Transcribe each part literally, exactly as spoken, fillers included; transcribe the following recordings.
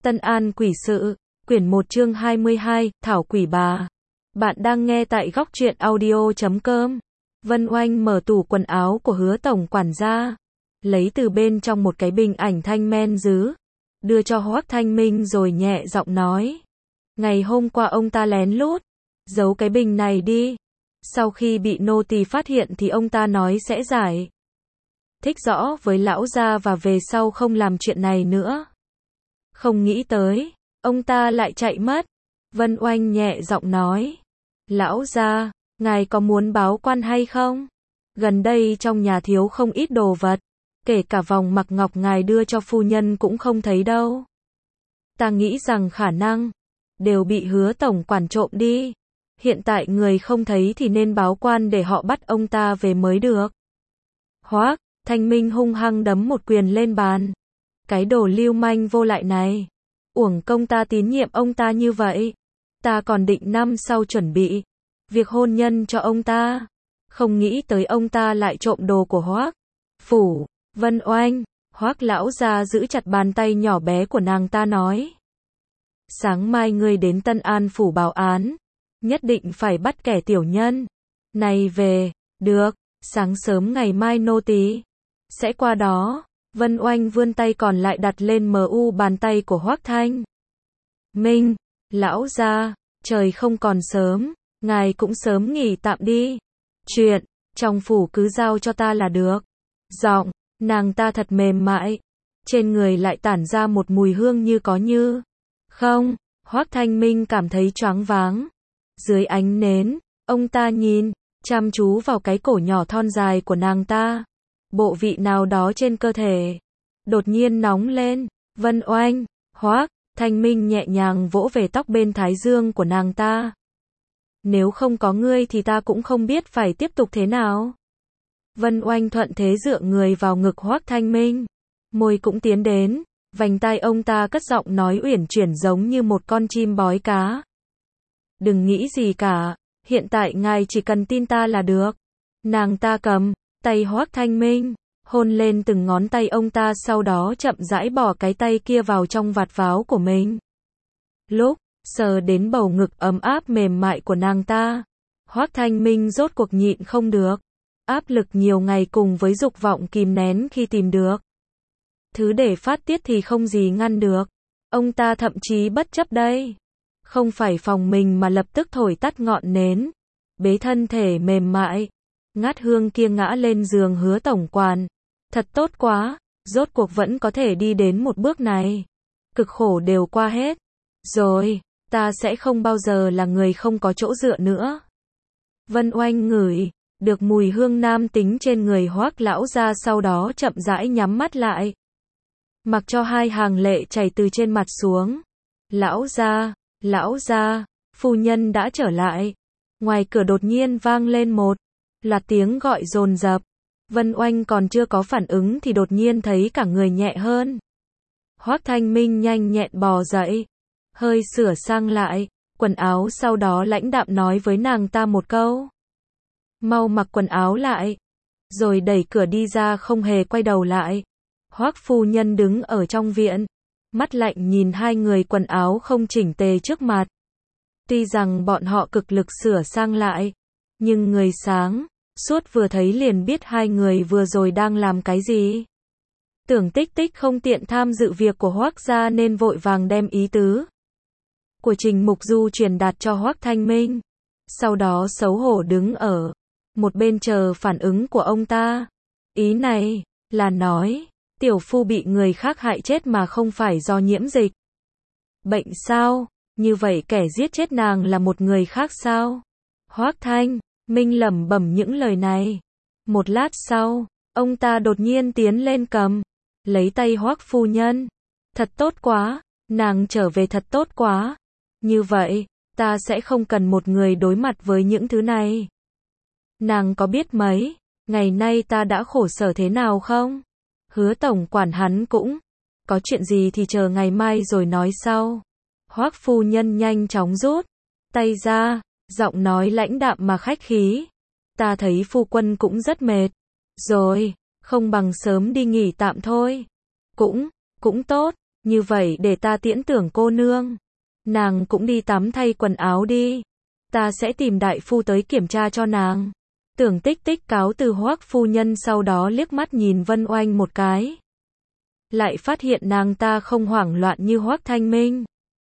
Tân An Quỷ Sự, quyển một chương hai mươi hai, Thảo Quỷ Bà. Bạn đang nghe tại góc truyện audio chấm com. Vân Oanh mở tủ quần áo của Hứa tổng quản ra, lấy từ bên trong một cái bình ảnh thanh men dứ, đưa cho Hoắc Thanh Minh rồi nhẹ giọng nói. Ngày hôm qua ông ta lén lút giấu cái bình này đi. Sau khi bị nô tỳ phát hiện thì ông ta nói sẽ giải thích rõ với lão gia và về sau không làm chuyện này nữa. Không nghĩ tới, ông ta lại chạy mất. Vân Oanh nhẹ giọng nói. Lão gia, ngài có muốn báo quan hay không? Gần đây trong nhà thiếu không ít đồ vật, kể cả vòng mặc ngọc ngài đưa cho phu nhân cũng không thấy đâu. Ta nghĩ rằng khả năng đều bị Hứa tổng quản trộm đi. Hiện tại người không thấy thì nên báo quan để họ bắt ông ta về mới được. Hoắc Thanh Minh hung hăng đấm một quyền lên bàn. Cái đồ lưu manh vô lại này. Uổng công ta tín nhiệm ông ta như vậy. Ta còn định năm sau chuẩn bị việc hôn nhân cho ông ta. Không nghĩ tới ông ta lại trộm đồ của Hoắc phủ. Vân Oanh, Hoắc lão gia giữ chặt bàn tay nhỏ bé của nàng ta nói. Sáng mai ngươi đến Tân An phủ báo án. Nhất định phải bắt kẻ tiểu nhân này về. Được, sáng sớm ngày mai nô tỳ sẽ qua đó. Vân Oanh vươn tay còn lại đặt lên mu bàn tay của Hoắc Thanh Minh. Lão gia, trời không còn sớm, ngài cũng sớm nghỉ tạm đi. Chuyện trong phủ cứ giao cho ta là được. Giọng nàng ta thật mềm mại, trên người lại tản ra một mùi hương như có như không. Hoắc Thanh Minh cảm thấy choáng váng. Dưới ánh nến, ông ta nhìn chăm chú vào cái cổ nhỏ thon dài của nàng ta. Bộ vị nào đó trên cơ thể đột nhiên nóng lên. Vân Oanh, Hoắc Thanh Minh nhẹ nhàng vỗ về tóc bên thái dương của nàng ta. Nếu không có ngươi thì ta cũng không biết phải tiếp tục thế nào. Vân Oanh thuận thế dựa người vào ngực Hoắc Thanh Minh, môi cũng tiến đến, vành tai ông ta cất giọng nói uyển chuyển giống như một con chim bói cá. Đừng nghĩ gì cả, hiện tại ngài chỉ cần tin ta là được. Nàng ta cầm tay Hoắc Thanh Minh, hôn lên từng ngón tay ông ta, sau đó chậm rãi bỏ cái tay kia vào trong vạt váo của mình. Lúc sờ đến bầu ngực ấm áp mềm mại của nàng ta, Hoắc Thanh Minh rốt cuộc nhịn không được. Áp lực nhiều ngày cùng với dục vọng kìm nén khi tìm được thứ để phát tiết thì không gì ngăn được. Ông ta thậm chí bất chấp đây không phải phòng mình mà lập tức thổi tắt ngọn nến, bế thân thể mềm mại ngát hương kia ngã lên giường Hứa tổng quản. Thật tốt quá, rốt cuộc vẫn có thể đi đến một bước này. Cực khổ đều qua hết rồi, ta sẽ không bao giờ là người không có chỗ dựa nữa. Vân Oanh ngửi được mùi hương nam tính trên người Hoắc lão gia, sau đó chậm rãi nhắm mắt lại, mặc cho hai hàng lệ chảy từ trên mặt xuống. Lão gia, lão gia, phu nhân đã trở lại. Ngoài cửa đột nhiên vang lên một loạt tiếng gọi dồn dập. Vân Oanh còn chưa có phản ứng thì đột nhiên thấy cả người nhẹ hơn. Hoắc Thanh Minh nhanh nhẹn bò dậy, hơi sửa sang lại quần áo, sau đó lãnh đạm nói với nàng ta một câu. Mau mặc quần áo lại. Rồi đẩy cửa đi ra, không hề quay đầu lại. Hoắc phu nhân đứng ở trong viện, mắt lạnh nhìn hai người quần áo không chỉnh tề trước mặt. Tuy rằng bọn họ cực lực sửa sang lại, nhưng người sáng suốt vừa thấy liền biết hai người vừa rồi đang làm cái gì. Tưởng Tích Tích không tiện tham dự việc của Hoắc gia nên vội vàng đem ý tứ của Trình Mục Du truyền đạt cho Hoắc Thanh Minh. Sau đó xấu hổ đứng ở một bên chờ phản ứng của ông ta. Ý này là nói tiểu phu bị người khác hại chết mà không phải do nhiễm dịch bệnh sao? Như vậy kẻ giết chết nàng là một người khác sao? Hoắc Thanh Minh lẩm bẩm những lời này. Một lát sau, ông ta đột nhiên tiến lên cầm lấy tay Hoắc phu nhân. Thật tốt quá, nàng trở về thật tốt quá. Như vậy, ta sẽ không cần một người đối mặt với những thứ này. Nàng có biết mấy ngày nay ta đã khổ sở thế nào không? Hứa tổng quản hắn cũng có chuyện gì thì chờ ngày mai rồi nói sau. Hoắc phu nhân nhanh chóng rút tay ra, giọng nói lãnh đạm mà khách khí. Ta thấy phu quân cũng rất mệt rồi, không bằng sớm đi nghỉ tạm thôi. Cũng, cũng tốt. Như vậy để ta tiễn tưởng cô nương. Nàng cũng đi tắm thay quần áo đi. Ta sẽ tìm đại phu tới kiểm tra cho nàng. Tưởng Tích Tích cáo từ Hoắc phu nhân, sau đó liếc mắt nhìn Vân Oanh một cái. Lại phát hiện nàng ta không hoảng loạn như Hoắc Thanh Minh.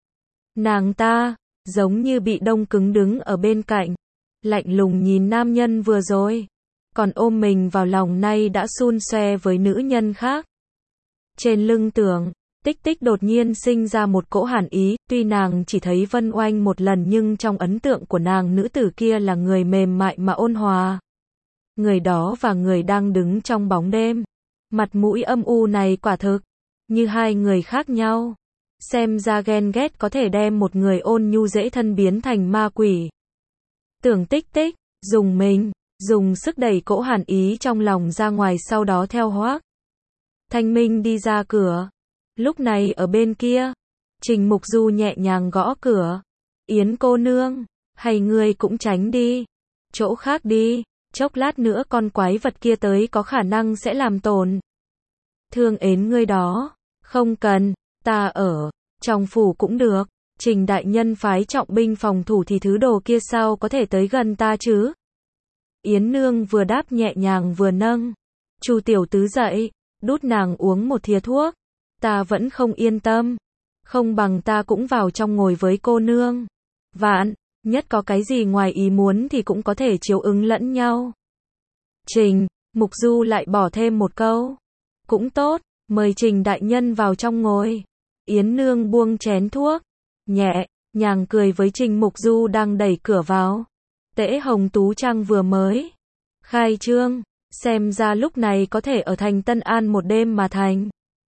Nàng ta, giống như bị đông cứng đứng ở bên cạnh. Lạnh lùng nhìn nam nhân vừa rồi. Còn ôm mình vào lòng nay đã xun xoe với nữ nhân khác. Trên lưng Tưởng Tích Tích đột nhiên sinh ra một cỗ hàn ý, tuy nàng chỉ thấy Vân Oanh một lần nhưng trong ấn tượng của nàng nữ tử kia là người mềm mại mà ôn hòa. Người đó và người đang đứng trong bóng đêm. Mặt mũi âm u này quả thực, như hai người khác nhau. Xem ra ghen ghét có thể đem một người ôn nhu dễ thân biến thành ma quỷ. Tưởng Tích Tích, dùng mình, dùng sức đẩy cỗ hàn ý trong lòng ra ngoài, sau đó theo Hoắc Thanh Minh đi ra cửa. Lúc này ở bên kia, Trình Mục Du nhẹ nhàng gõ cửa. Yến cô nương, hay ngươi cũng tránh đi. Chỗ khác đi, chốc lát nữa con quái vật kia tới có khả năng sẽ làm tổn thương đến ngươi đó. Không cần, ta ở trong phủ cũng được. Trình đại nhân phái trọng binh phòng thủ thì thứ đồ kia sao có thể tới gần ta chứ? Yến nương vừa đáp nhẹ nhàng vừa nâng Chu tiểu tứ dậy, đút nàng uống một thìa thuốc. Ta vẫn không yên tâm. Không bằng ta cũng vào trong ngồi với cô nương. Vạn nhất có cái gì ngoài ý muốn thì cũng có thể chiếu ứng lẫn nhau. Trình Mục Du lại bỏ thêm một câu. Cũng tốt, mời Trình đại nhân vào trong ngồi. Yến nương buông chén thuốc, nhẹ nhàng cười với Trình Mục Du đang đẩy cửa vào. Tễ Hồng Tú Trang vừa mới khai trương, xem ra lúc này có thể ở thành Tân An một đêm mà thành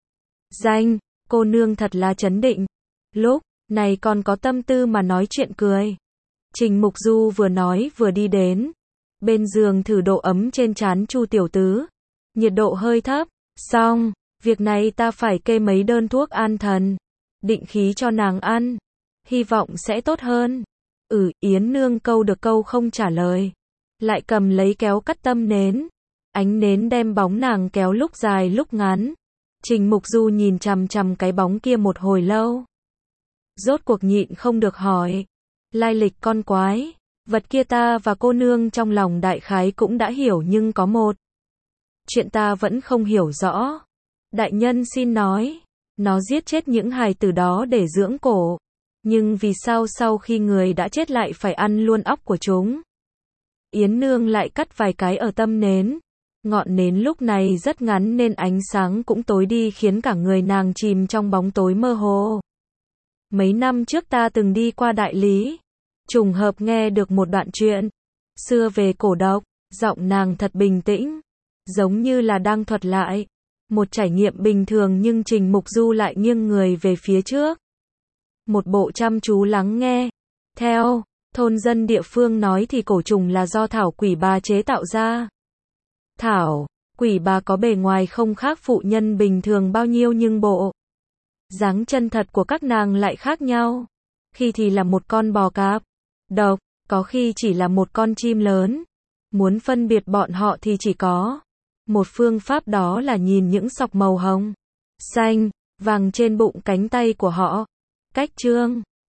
danh. Cô nương thật là trấn định. Lúc này còn có tâm tư mà nói chuyện cười. Trình Mục Du vừa nói vừa đi đến bên giường thử độ ấm trên trán Chu tiểu tứ. Nhiệt độ hơi thấp. Xong, việc này ta phải kê mấy đơn thuốc an thần, định khí cho nàng ăn. Hy vọng sẽ tốt hơn. Ừ, Yến nương câu được câu không trả lời. Lại cầm lấy kéo cắt tâm nến. Ánh nến đem bóng nàng kéo lúc dài lúc ngắn. Trình Mục Du nhìn chằm chằm cái bóng kia một hồi lâu. Rốt cuộc nhịn không được hỏi. Lai lịch con quái vật kia ta và cô nương trong lòng đại khái cũng đã hiểu, nhưng có một chuyện ta vẫn không hiểu rõ. Đại nhân xin nói, nó giết chết những hài tử đó để dưỡng cổ. Nhưng vì sao sau khi người đã chết lại phải ăn luôn óc của chúng? Yến nương lại cắt vài cái ở tâm nến. Ngọn nến lúc này rất ngắn nên ánh sáng cũng tối đi, khiến cả người nàng chìm trong bóng tối mơ hồ. Mấy năm trước ta từng đi qua Đại Lý, trùng hợp nghe được một đoạn chuyện xưa về cổ độc. Giọng nàng thật bình tĩnh, giống như là đang thuật lại một trải nghiệm bình thường, nhưng Trình Mục Du lại nghiêng người về phía trước, một bộ chăm chú lắng nghe. Theo thôn dân địa phương nói thì cổ trùng là do thảo quỷ bà chế tạo ra. Thảo quỷ bà có bề ngoài không khác phụ nhân bình thường bao nhiêu, nhưng bộ dáng chân thật của các nàng lại khác nhau. Khi thì là một con bò cạp độc, có khi chỉ là một con chim lớn. Muốn phân biệt bọn họ thì chỉ có một phương pháp, đó là nhìn những sọc màu hồng, xanh, vàng trên bụng cánh tay của họ. Cách chương